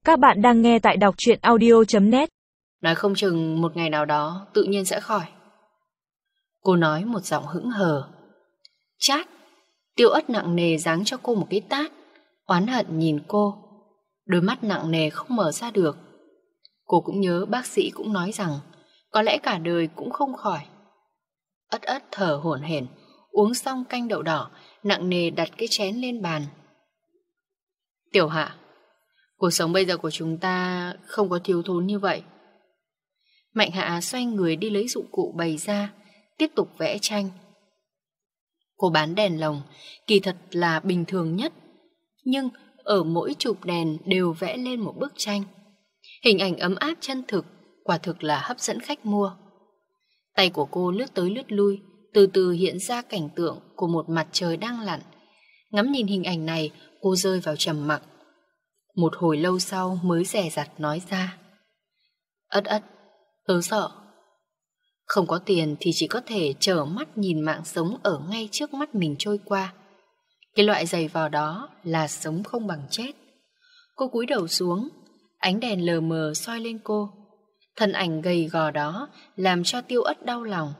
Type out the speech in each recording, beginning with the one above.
Các bạn đang nghe tại đọc truyện audio.net. Nói không chừng một ngày nào đó tự nhiên sẽ khỏi. Cô nói một giọng hững hờ. Chát. Tiêu Ất nặng nề giáng cho cô một cái tát. Oán hận nhìn cô. Đôi mắt nặng nề không mở ra được. Cô cũng nhớ bác sĩ cũng nói rằng có lẽ cả đời cũng không khỏi. Ất ất thở hổn hển, uống xong canh đậu đỏ, nặng nề đặt cái chén lên bàn. Tiểu Hạ, cuộc sống bây giờ của chúng ta không có thiếu thốn như vậy. Mạnh Hạ xoay người đi lấy dụng cụ bày ra, tiếp tục vẽ tranh. Cô bán đèn lồng, kỳ thật là bình thường nhất, nhưng ở mỗi chụp đèn đều vẽ lên một bức tranh. Hình ảnh ấm áp chân thực, quả thực là hấp dẫn khách mua. Tay của cô lướt tới lướt lui, từ từ hiện ra cảnh tượng của một mặt trời đang lặn. Ngắm nhìn hình ảnh này, cô rơi vào trầm mặc. Một hồi lâu sau mới dè dặt nói ra. Ất ất, tớ sợ. Không có tiền thì chỉ có thể trơ mắt nhìn mạng sống ở ngay trước mắt mình trôi qua. Cái loại giày vò đó là sống không bằng chết. Cô cúi đầu xuống, ánh đèn lờ mờ soi lên cô. Thân ảnh gầy gò đó làm cho Tiêu Ất đau lòng.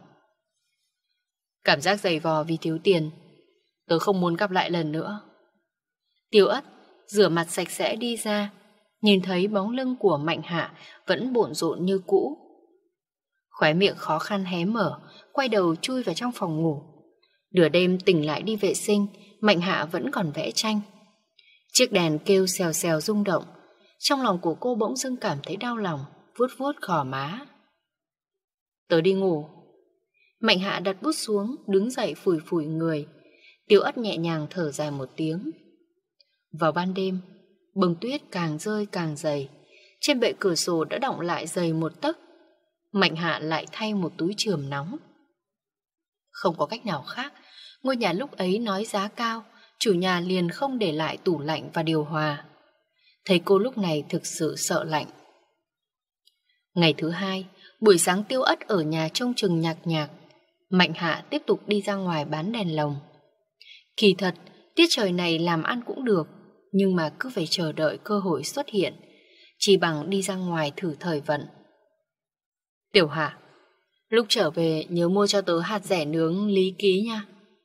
Cảm giác giày vò vì thiếu tiền, tớ không muốn gặp lại lần nữa. Tiêu Ất rửa mặt sạch sẽ đi ra, nhìn thấy bóng lưng của Mạnh Hạ vẫn bộn rộn như cũ. Khóe miệng khó khăn hé mở, quay đầu chui vào trong phòng ngủ. Nửa đêm tỉnh lại đi vệ sinh, Mạnh Hạ vẫn còn vẽ tranh. Chiếc đèn kêu xèo xèo rung động. Trong lòng của cô bỗng dưng cảm thấy đau lòng, vuốt vuốt gò má. Tớ đi ngủ. Mạnh Hạ đặt bút xuống, đứng dậy phủi phủi người. Tiêu Ất nhẹ nhàng thở dài một tiếng. Vào ban đêm, bông tuyết càng rơi càng dày. Trên bệ cửa sổ đã đọng lại dày một tấc. Mạnh Hạ lại thay một túi chườm nóng. Không có cách nào khác, ngôi nhà lúc ấy nói giá cao, chủ nhà liền không để lại tủ lạnh và điều hòa. Thấy cô lúc này thực sự sợ lạnh. Ngày thứ hai, buổi sáng Tiêu Ất ở nhà trông chừng nhạc nhạc. Mạnh Hạ tiếp tục đi ra ngoài bán đèn lồng. Kỳ thật, tiết trời này làm ăn cũng được, nhưng mà cứ phải chờ đợi cơ hội xuất hiện, chỉ bằng đi ra ngoài thử thời vận. Tiểu Hạ, lúc trở về nhớ mua cho tớ hạt dẻ nướng Lý Ký nha.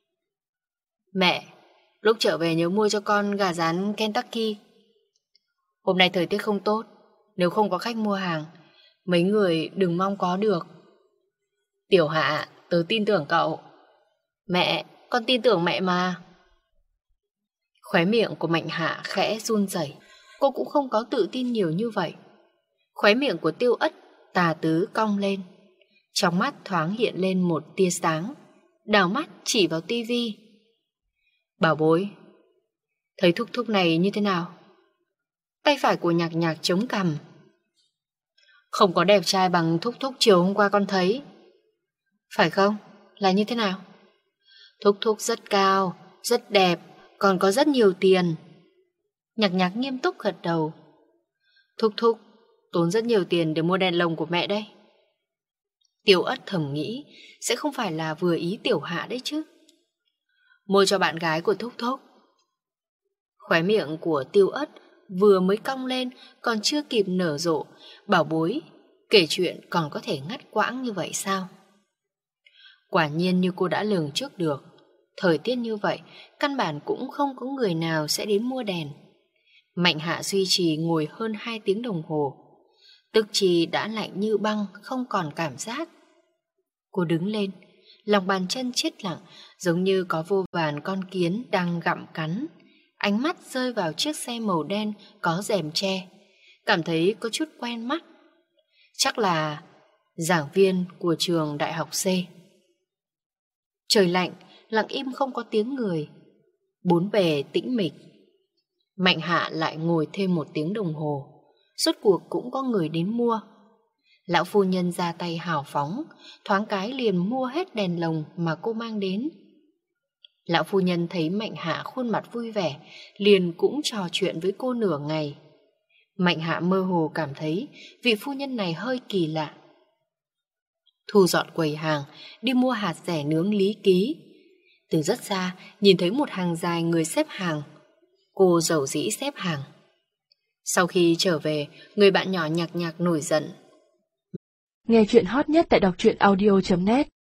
Mẹ, lúc trở về nhớ mua cho con gà rán Kentucky. Hôm nay thời tiết không tốt, nếu không có khách mua hàng, mấy người đừng mong có được. Tiểu Hạ, tớ tin tưởng cậu. Mẹ, con tin tưởng mẹ mà. Khóe miệng của Mạnh Hạ khẽ run rẩy. Cô cũng không có tự tin nhiều như vậy. Khóe miệng của Tiêu Ất tà tứ cong lên. Trong mắt thoáng hiện lên một tia sáng, đảo mắt chỉ vào tivi. Bảo bối, thấy thúc thúc này như thế nào? Tay phải của nhạc nhạc chống cằm. Không có đẹp trai bằng thúc thúc chiều hôm qua con thấy. Phải không? Là như thế nào? Thúc thúc rất cao, rất đẹp, còn có rất nhiều tiền. Nhạc nhạc nghiêm túc gật đầu. Thúc thúc tốn rất nhiều tiền để mua đèn lồng của mẹ đây. Tiêu Ất thầm nghĩ sẽ không phải là vừa ý Tiểu Hạ đấy chứ. Mua cho bạn gái của thúc thúc. Khóe miệng của Tiêu Ất vừa mới cong lên, còn chưa kịp nở rộ, bảo bối kể chuyện còn có thể ngắt quãng như vậy sao? Quả nhiên như cô đã lường trước được, thời tiết như vậy căn bản cũng không có người nào sẽ đến mua đèn. Mạnh Hạ duy trì ngồi hơn 2 tiếng đồng hồ, tức thì đã lạnh như băng, không còn cảm giác. Cô đứng lên, lòng bàn chân chết lặng, giống như có vô vàn con kiến đang gặm cắn. Ánh mắt rơi vào chiếc xe màu đen có rèm tre, cảm thấy có chút quen mắt. Chắc là giảng viên của trường đại học C. Trời lạnh, lặng im không có tiếng người. Bốn bề tĩnh mịch. Mạnh Hạ lại ngồi thêm 1 tiếng đồng hồ. Rốt cuộc cũng có người đến mua. Lão phu nhân ra tay hào phóng, thoáng cái liền mua hết đèn lồng mà cô mang đến. Lão phu nhân thấy Mạnh Hạ khuôn mặt vui vẻ, liền cũng trò chuyện với cô nửa ngày. Mạnh Hạ mơ hồ cảm thấy vị phu nhân này hơi kỳ lạ. Thu dọn quầy hàng, đi mua hạt dẻ nướng Lý Ký. Từ rất xa, nhìn thấy một hàng dài người xếp hàng. Cô dầu dĩ xếp hàng. Sau khi trở về, người bạn nhỏ nhạc nhạc nổi giận. Nghe chuyện hot nhất tại đọc truyện audio.net